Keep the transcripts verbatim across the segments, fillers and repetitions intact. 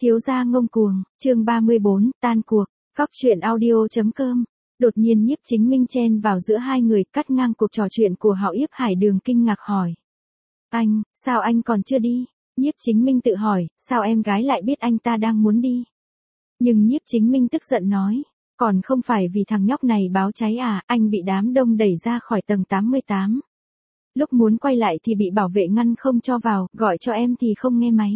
Thiếu gia ngông cuồng, chương ba mươi bốn, tan cuộc, Cóc truyện audio.com. Đột nhiên Nhiếp Chính Minh chen vào giữa hai người, cắt ngang cuộc trò chuyện của họ. Yếp Hải Đường kinh ngạc hỏi. Anh, sao anh còn chưa đi? Nhiếp Chính Minh tự hỏi, sao em gái lại biết anh ta đang muốn đi? Nhưng Nhiếp Chính Minh tức giận nói, còn không phải vì thằng nhóc này báo cháy à, anh bị đám đông đẩy ra khỏi tầng tám mươi tám. Lúc muốn quay lại thì bị bảo vệ ngăn không cho vào, gọi cho em thì không nghe máy.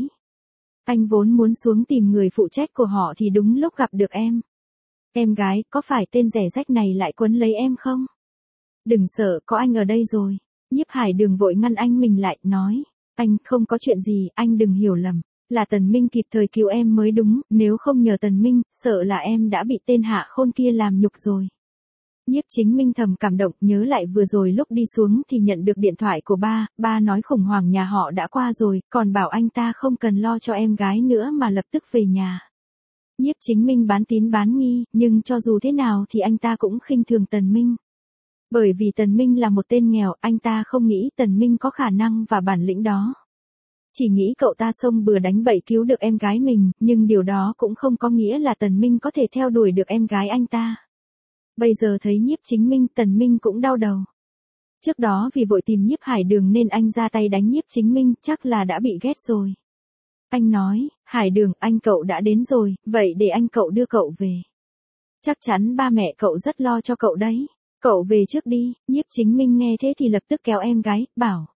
Anh vốn muốn xuống tìm người phụ trách của họ thì đúng lúc gặp được em. Em gái, có phải tên rẻ rách này lại quấn lấy em không? Đừng sợ, có anh ở đây rồi. Nhiếp Hải Đường vội ngăn anh mình lại, nói. Anh, không có chuyện gì, anh đừng hiểu lầm. Là Tần Minh kịp thời cứu em mới đúng, nếu không nhờ Tần Minh, sợ là em đã bị tên hạ khôn kia làm nhục rồi. Nhiếp Chính Minh thầm cảm động, nhớ lại vừa rồi lúc đi xuống thì nhận được điện thoại của ba, ba nói khủng hoảng nhà họ đã qua rồi, còn bảo anh ta không cần lo cho em gái nữa mà lập tức về nhà. Nhiếp Chính Minh bán tín bán nghi, nhưng cho dù thế nào thì anh ta cũng khinh thường Tần Minh. Bởi vì Tần Minh là một tên nghèo, anh ta không nghĩ Tần Minh có khả năng và bản lĩnh đó. Chỉ nghĩ cậu ta xông bừa đánh bậy cứu được em gái mình, nhưng điều đó cũng không có nghĩa là Tần Minh có thể theo đuổi được em gái anh ta. Bây giờ thấy Nhiếp Chính Minh, Tần Minh cũng đau đầu. Trước đó vì vội tìm Nhiếp Hải Đường nên anh ra tay đánh Nhiếp Chính Minh, chắc là đã bị ghét rồi. Anh nói, Hải Đường, anh cậu đã đến rồi, vậy để anh cậu đưa cậu về. Chắc chắn ba mẹ cậu rất lo cho cậu đấy. Cậu về trước đi. Nhiếp Chính Minh nghe thế thì lập tức kéo em gái, bảo.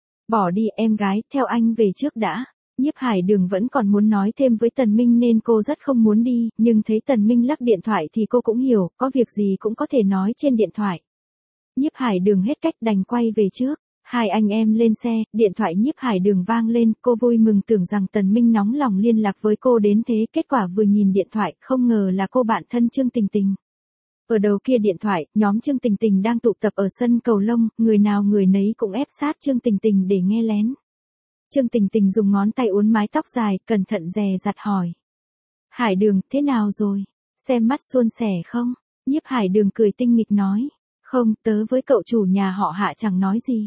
Bỏ đi em gái, theo anh về trước đã. Nhiếp Hải Đường vẫn còn muốn nói thêm với Tần Minh nên cô rất không muốn đi, nhưng thấy Tần Minh lắc điện thoại thì cô cũng hiểu, có việc gì cũng có thể nói trên điện thoại. Nhiếp Hải Đường hết cách đành quay về trước. Hai anh em lên xe, điện thoại Nhiếp Hải Đường vang lên, cô vui mừng tưởng rằng Tần Minh nóng lòng liên lạc với cô đến thế, kết quả vừa nhìn điện thoại, không ngờ là cô bạn thân Trương Tình Tình. Ở đầu kia điện thoại, nhóm Trương Tình Tình đang tụ tập ở sân cầu lông, người nào người nấy cũng ép sát Trương Tình Tình để nghe lén. Trương Tình Tình dùng ngón tay uốn mái tóc dài, cẩn thận dè dặt hỏi. Hải Đường, thế nào rồi? Xem mắt suôn sẻ không? Nhiếp Hải Đường cười tinh nghịch nói. Không, tớ với cậu chủ nhà họ Hạ chẳng nói gì.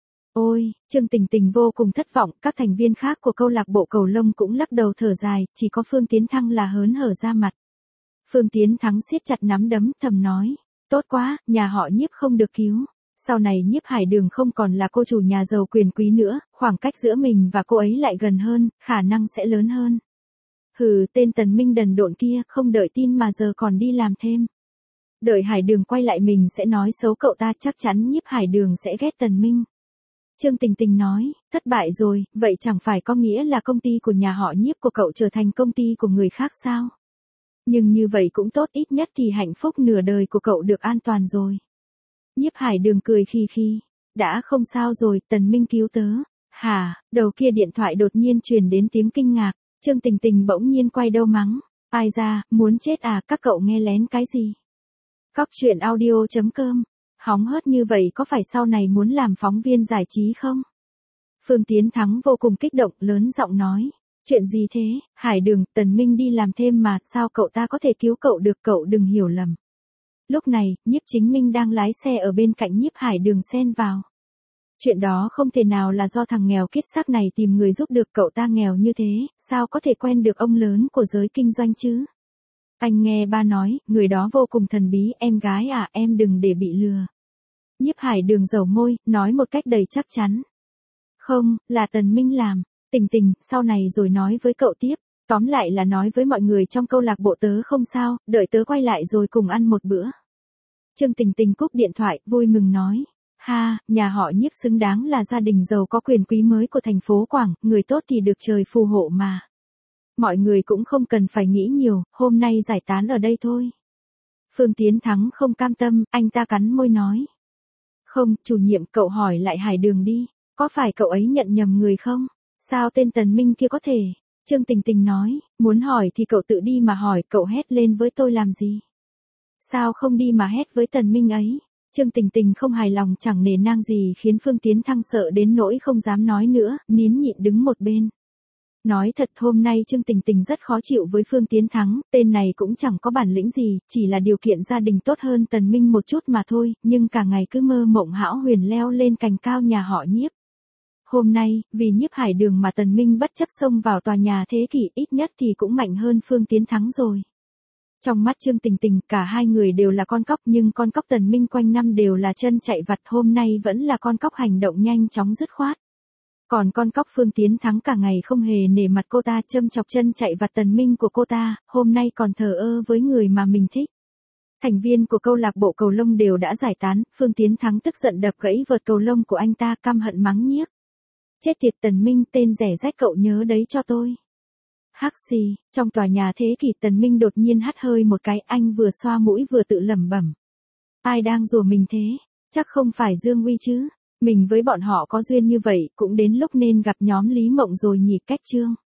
Ôi, Trương Tình Tình vô cùng thất vọng, các thành viên khác của câu lạc bộ cầu lông cũng lắc đầu thở dài, chỉ có Phương Tiến Thăng là hớn hở ra mặt. Phương Tiến Thắng siết chặt nắm đấm, thầm nói. Tốt quá, nhà họ Nhiếp không được cứu. Sau này Nhiếp Hải Đường không còn là cô chủ nhà giàu quyền quý nữa, khoảng cách giữa mình và cô ấy lại gần hơn, khả năng sẽ lớn hơn. Hừ, tên Tần Minh đần độn kia, không đợi tin mà giờ còn đi làm thêm. Đợi Hải Đường quay lại mình sẽ nói xấu cậu ta, chắc chắn Nhiếp Hải Đường sẽ ghét Tần Minh. Trương Tình Tình nói, thất bại rồi, vậy chẳng phải có nghĩa là công ty của nhà họ Nhiếp của cậu trở thành công ty của người khác sao? Nhưng như vậy cũng tốt, ít nhất thì hạnh phúc nửa đời của cậu được an toàn rồi. Nhiếp Hải Đường cười khi khi, đã không sao rồi, Tần Minh cứu tớ. Hả, đầu kia điện thoại đột nhiên truyền đến tiếng kinh ngạc, Trương Tình Tình bỗng nhiên quay đầu mắng. Ai ra, muốn chết à, các cậu nghe lén cái gì? Cóc truyện audio.com. Hóng hớt như vậy có phải sau này muốn làm phóng viên giải trí không? Phương Tiến Thắng vô cùng kích động, lớn giọng nói. Chuyện gì thế, Hải Đường, Tần Minh đi làm thêm mà, sao cậu ta có thể cứu cậu được, cậu đừng hiểu lầm. Lúc này, Nhiếp Chính Minh đang lái xe ở bên cạnh Nhiếp Hải Đường xen vào. Chuyện đó không thể nào là do thằng nghèo kiết xác này tìm người giúp được, cậu ta nghèo như thế, sao có thể quen được ông lớn của giới kinh doanh chứ? Anh nghe ba nói, người đó vô cùng thần bí, em gái à, em đừng để bị lừa. Nhiếp Hải Đường dầu môi, nói một cách đầy chắc chắn. Không, là Tần Minh làm. Tình Tình, sau này rồi nói với cậu tiếp. Tóm lại là nói với mọi người trong câu lạc bộ tớ không sao, đợi tớ quay lại rồi cùng ăn một bữa. Trương Tình Tình cúp điện thoại, vui mừng nói. Ha, nhà họ Nhiếp xứng đáng là gia đình giàu có quyền quý mới của thành phố Quảng, người tốt thì được trời phù hộ mà. Mọi người cũng không cần phải nghĩ nhiều, hôm nay giải tán ở đây thôi. Phương Tiến Thắng không cam tâm, anh ta cắn môi nói. Không, chủ nhiệm, cậu hỏi lại Hải Đường đi, có phải cậu ấy nhận nhầm người không? Sao tên Tần Minh kia có thể? Trương Tình Tình nói, muốn hỏi thì cậu tự đi mà hỏi, cậu hét lên với tôi làm gì? Sao không đi mà hét với Tần Minh ấy? Trương Tình Tình không hài lòng chẳng nề nang gì khiến Phương Tiến Thăng sợ đến nỗi không dám nói nữa, nín nhịn đứng một bên. Nói thật hôm nay Trương Tình Tình rất khó chịu với Phương Tiến Thắng, tên này cũng chẳng có bản lĩnh gì, chỉ là điều kiện gia đình tốt hơn Tần Minh một chút mà thôi, nhưng cả ngày cứ mơ mộng hão huyền leo lên cành cao nhà họ Nhiếp. Hôm nay, vì Nhiếp Hải Đường mà Tần Minh bất chấp xông vào tòa nhà thế kỷ, ít nhất thì cũng mạnh hơn Phương Tiến Thắng rồi. Trong mắt Trương Tình Tình, cả hai người đều là con cóc, nhưng con cóc Tần Minh quanh năm đều là chân chạy vặt, hôm nay vẫn là con cóc hành động nhanh chóng dứt khoát. Còn con cóc Phương Tiến Thắng cả ngày không hề nể mặt cô ta, châm chọc chân chạy vặt Tần Minh của cô ta, hôm nay còn thờ ơ với người mà mình thích. Thành viên của câu lạc bộ cầu lông đều đã giải tán, Phương Tiến Thắng tức giận đập gãy vợt cầu lông của anh ta, căm hận mắng Nhiếp. Chết tiệt Tần Minh, tên rẻ rách, cậu nhớ đấy cho tôi. Hắc xì, trong tòa nhà thế kỷ, Tần Minh đột nhiên hắt hơi một cái, anh vừa xoa mũi vừa tự lẩm bẩm. Ai đang rủa mình thế? Chắc không phải Dương Uy chứ? Mình với bọn họ có duyên như vậy, cũng đến lúc nên gặp nhóm Lý Mộng rồi nhỉ. Cách chương